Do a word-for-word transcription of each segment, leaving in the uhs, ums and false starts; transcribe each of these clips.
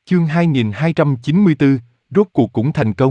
Chương hai nghìn hai trăm chín mươi tư, rốt cuộc cũng thành công.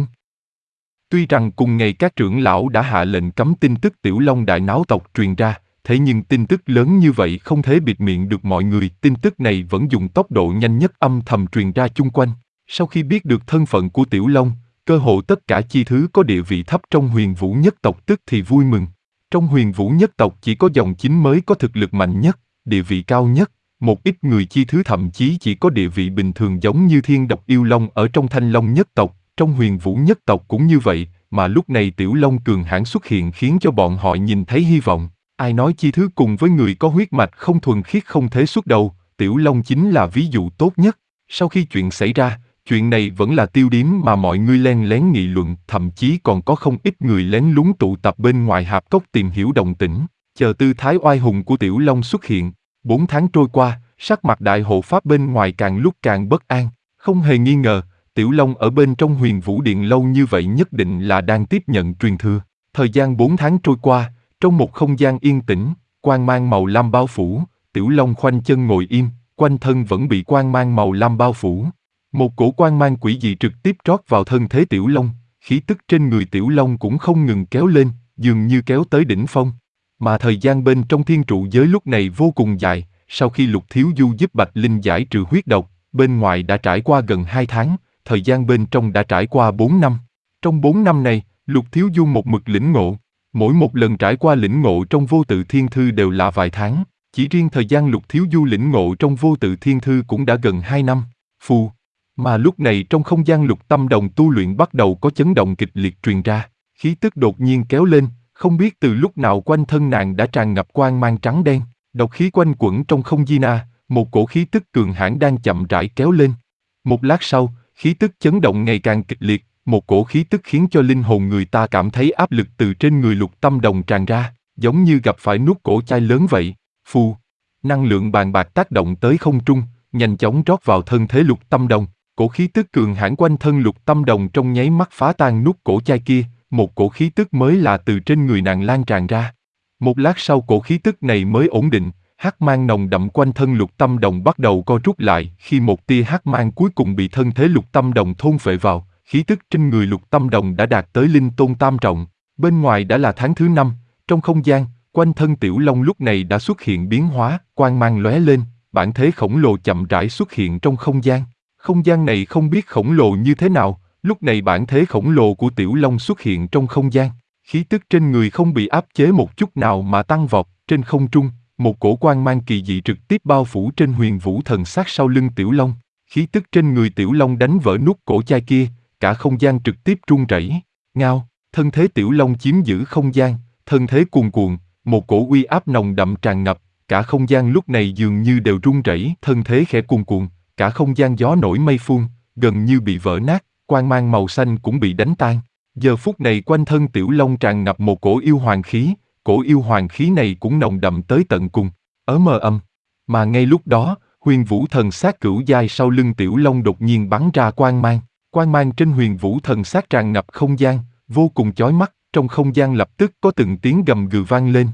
Tuy rằng cùng ngày các trưởng lão đã hạ lệnh cấm tin tức Tiểu Long đại náo tộc truyền ra, thế nhưng tin tức lớn như vậy không thể bịt miệng được mọi người, tin tức này vẫn dùng tốc độ nhanh nhất âm thầm truyền ra chung quanh. Sau khi biết được thân phận của Tiểu Long, cơ hồ tất cả chi thứ có địa vị thấp trong Huyền Vũ nhất tộc tức thì vui mừng. Trong Huyền Vũ nhất tộc chỉ có dòng chính mới có thực lực mạnh nhất, địa vị cao nhất. Một ít người chi thứ thậm chí chỉ có địa vị bình thường giống như Thiên Độc Yêu Long ở trong Thanh Long nhất tộc, trong Huyền Vũ nhất tộc cũng như vậy, mà lúc này Tiểu Long cường hãn xuất hiện khiến cho bọn họ nhìn thấy hy vọng. Ai nói chi thứ cùng với người có huyết mạch không thuần khiết không thể xuất đầu, Tiểu Long chính là ví dụ tốt nhất. Sau khi chuyện xảy ra, chuyện này vẫn là tiêu điểm mà mọi người len lén nghị luận, thậm chí còn có không ít người lén lúng tụ tập bên ngoài hạp cốc tìm hiểu động tĩnh, chờ tư thái oai hùng của Tiểu Long xuất hiện. Bốn tháng trôi qua, sắc mặt đại hộ pháp bên ngoài càng lúc càng bất an, không hề nghi ngờ, Tiểu Long ở bên trong Huyền Vũ Điện lâu như vậy nhất định là đang tiếp nhận truyền thừa. Thời gian bốn tháng trôi qua, trong một không gian yên tĩnh, quang mang màu lam bao phủ, Tiểu Long khoanh chân ngồi im, quanh thân vẫn bị quang mang màu lam bao phủ. Một cổ quang mang quỷ dị trực tiếp trót vào thân thế Tiểu Long, khí tức trên người Tiểu Long cũng không ngừng kéo lên, dường như kéo tới đỉnh phong. Mà thời gian bên trong thiên trụ giới lúc này vô cùng dài, sau khi Lục Thiếu Du giúp Bạch Linh giải trừ huyết độc, bên ngoài đã trải qua gần hai tháng, thời gian bên trong đã trải qua bốn năm. Trong bốn năm này, Lục Thiếu Du một mực lĩnh ngộ, mỗi một lần trải qua lĩnh ngộ trong vô tự thiên thư đều là vài tháng, chỉ riêng thời gian Lục Thiếu Du lĩnh ngộ trong vô tự thiên thư cũng đã gần hai năm. Phù. Mà lúc này trong không gian Lục Tâm Đồng tu luyện bắt đầu có chấn động kịch liệt truyền ra, khí tức đột nhiên kéo lên, không biết từ lúc nào quanh thân nàng đã tràn ngập quang mang trắng đen, độc khí quanh quẩn trong không gian na, một cổ khí tức cường hãn đang chậm rãi kéo lên. Một lát sau, khí tức chấn động ngày càng kịch liệt, một cổ khí tức khiến cho linh hồn người ta cảm thấy áp lực từ trên người Lục Tâm Đồng tràn ra, giống như gặp phải nuốt cổ chai lớn vậy. Phù, năng lượng bàn bạc tác động tới không trung, nhanh chóng rót vào thân thế Lục Tâm Đồng, cổ khí tức cường hãn quanh thân Lục Tâm Đồng trong nháy mắt phá tan nuốt cổ chai kia, một cổ khí tức mới lạ từ trên người nàng lan tràn ra. Một lát sau cổ khí tức này mới ổn định, hắc mang nồng đậm quanh thân Lục Tâm Đồng bắt đầu co rút lại, khi một tia hắc mang cuối cùng bị thân thế Lục Tâm Đồng thôn phệ vào, khí tức trên người Lục Tâm Đồng đã đạt tới linh tôn tam trọng. Bên ngoài đã là tháng thứ năm, trong không gian, quanh thân Tiểu Long lúc này đã xuất hiện biến hóa, quang mang lóe lên, bản thể khổng lồ chậm rãi xuất hiện trong không gian. Không gian này không biết khổng lồ như thế nào, lúc này bản thể khổng lồ của Tiểu Long xuất hiện trong không gian. Khí tức trên người không bị áp chế một chút nào mà tăng vọt, trên không trung, một cổ quang mang kỳ dị trực tiếp bao phủ trên Huyền Vũ thần sát sau lưng Tiểu Long. Khí tức trên người Tiểu Long đánh vỡ nút cổ chai kia, cả không gian trực tiếp rung rẩy. Ngao, thân thế Tiểu Long chiếm giữ không gian, thân thế cuồn cuộn, một cổ uy áp nồng đậm tràn ngập, cả không gian lúc này dường như đều rung rẩy, thân thế khẽ cuồn cuộn, cả không gian gió nổi mây phun, gần như bị vỡ nát, quang mang màu xanh cũng bị đánh tan. Giờ phút này quanh thân Tiểu Long tràn ngập một cổ yêu hoàng khí, cổ yêu hoàng khí này cũng nồng đậm tới tận cùng, ở mờ âm. Mà ngay lúc đó, Huyền Vũ thần sát cửu giai sau lưng Tiểu Long đột nhiên bắn ra quang mang, quang mang trên Huyền Vũ thần sát tràn ngập không gian, vô cùng chói mắt, trong không gian lập tức có từng tiếng gầm gừ vang lên.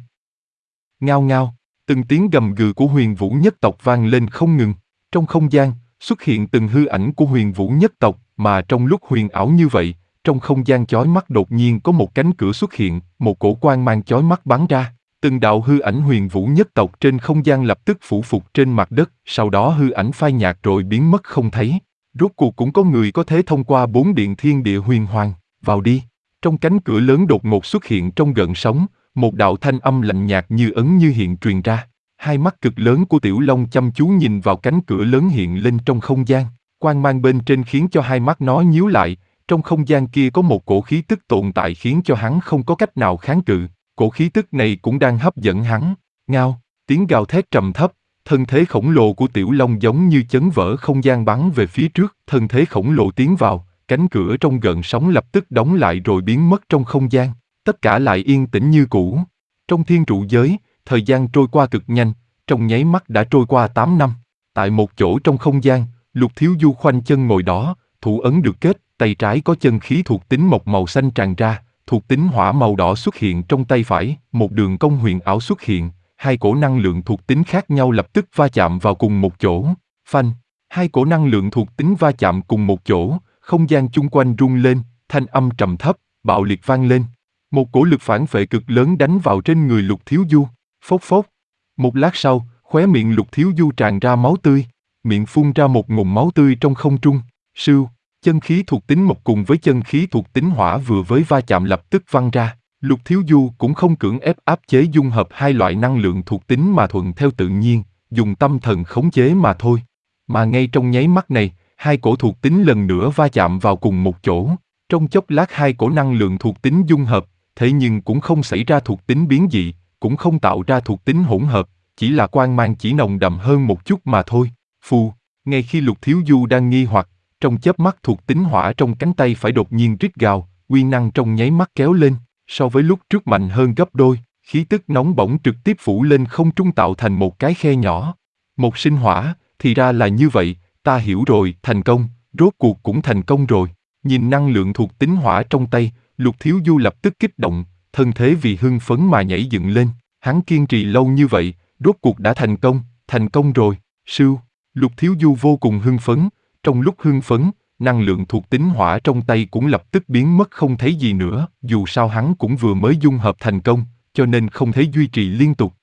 Ngao ngao, từng tiếng gầm gừ của Huyền Vũ nhất tộc vang lên không ngừng, trong không gian xuất hiện từng hư ảnh của Huyền Vũ nhất tộc, mà trong lúc huyền ảo như vậy, trong không gian chói mắt đột nhiên có một cánh cửa xuất hiện, một cổ quang mang chói mắt bắn ra, từng đạo hư ảnh Huyền Vũ nhất tộc trên không gian lập tức phủ phục trên mặt đất, sau đó hư ảnh phai nhạt rồi biến mất không thấy. Rốt cuộc cũng có người có thể thông qua bốn điện thiên địa huyền hoàng, vào đi. Trong cánh cửa lớn đột ngột xuất hiện trong gợn sóng, một đạo thanh âm lạnh nhạt như ấn như hiện truyền ra. Hai mắt cực lớn của Tiểu Long chăm chú nhìn vào cánh cửa lớn hiện lên trong không gian, quang mang bên trên khiến cho hai mắt nó nhíu lại, trong không gian kia có một cổ khí tức tồn tại khiến cho hắn không có cách nào kháng cự, cổ khí tức này cũng đang hấp dẫn hắn. Ngao, tiếng gào thét trầm thấp, thân thế khổng lồ của Tiểu Long giống như chấn vỡ không gian bắn về phía trước, thân thế khổng lồ tiến vào, cánh cửa trong gợn sóng lập tức đóng lại rồi biến mất trong không gian, tất cả lại yên tĩnh như cũ. Trong thiên trụ giới, thời gian trôi qua cực nhanh, trong nháy mắt đã trôi qua tám năm. Tại một chỗ trong không gian, Lục Thiếu Du khoanh chân ngồi đó, thủ ấn được kết, tay trái có chân khí thuộc tính mộc màu xanh tràn ra, thuộc tính hỏa màu đỏ xuất hiện trong tay phải, một đường cong huyền ảo xuất hiện, hai cổ năng lượng thuộc tính khác nhau lập tức va chạm vào cùng một chỗ. Phanh, Hai cổ năng lượng thuộc tính va chạm cùng một chỗ, không gian chung quanh rung lên, thanh âm trầm thấp, bạo liệt vang lên. Một cổ lực phản phệ cực lớn đánh vào trên người Lục Thiếu Du, phốc phốc. Một lát sau, khóe miệng Lục Thiếu Du tràn ra máu tươi, miệng phun ra một ngụm máu tươi trong không trung. Sưu, chân khí thuộc tính mộc cùng với chân khí thuộc tính hỏa vừa với va chạm lập tức văng ra. Lục Thiếu Du cũng không cưỡng ép áp chế dung hợp hai loại năng lượng thuộc tính mà thuận theo tự nhiên, dùng tâm thần khống chế mà thôi. Mà ngay trong nháy mắt này, hai cổ thuộc tính lần nữa va chạm vào cùng một chỗ. Trong chốc lát hai cổ năng lượng thuộc tính dung hợp, thế nhưng cũng không xảy ra thuộc tính biến dị, cũng không tạo ra thuộc tính hỗn hợp, chỉ là quang mang chỉ nồng đậm hơn một chút mà thôi. Phù, ngay khi Lục Thiếu Du đang nghi hoặc, trong chớp mắt thuộc tính hỏa trong cánh tay phải đột nhiên rít gào, uy năng trong nháy mắt kéo lên, so với lúc trước mạnh hơn gấp đôi, khí tức nóng bỏng trực tiếp phủ lên không trung tạo thành một cái khe nhỏ. Một sinh hỏa, thì ra là như vậy, ta hiểu rồi, thành công, rốt cuộc cũng thành công rồi. Nhìn năng lượng thuộc tính hỏa trong tay, Lục Thiếu Du lập tức kích động, thân thế vì hưng phấn mà nhảy dựng lên. Hắn kiên trì lâu như vậy, rốt cuộc đã thành công, thành công rồi. Sưu, Lục Thiếu Du vô cùng hưng phấn, trong lúc hưng phấn, năng lượng thuộc tính hỏa trong tay cũng lập tức biến mất không thấy gì nữa. Dù sao hắn cũng vừa mới dung hợp thành công, cho nên không thể duy trì liên tục.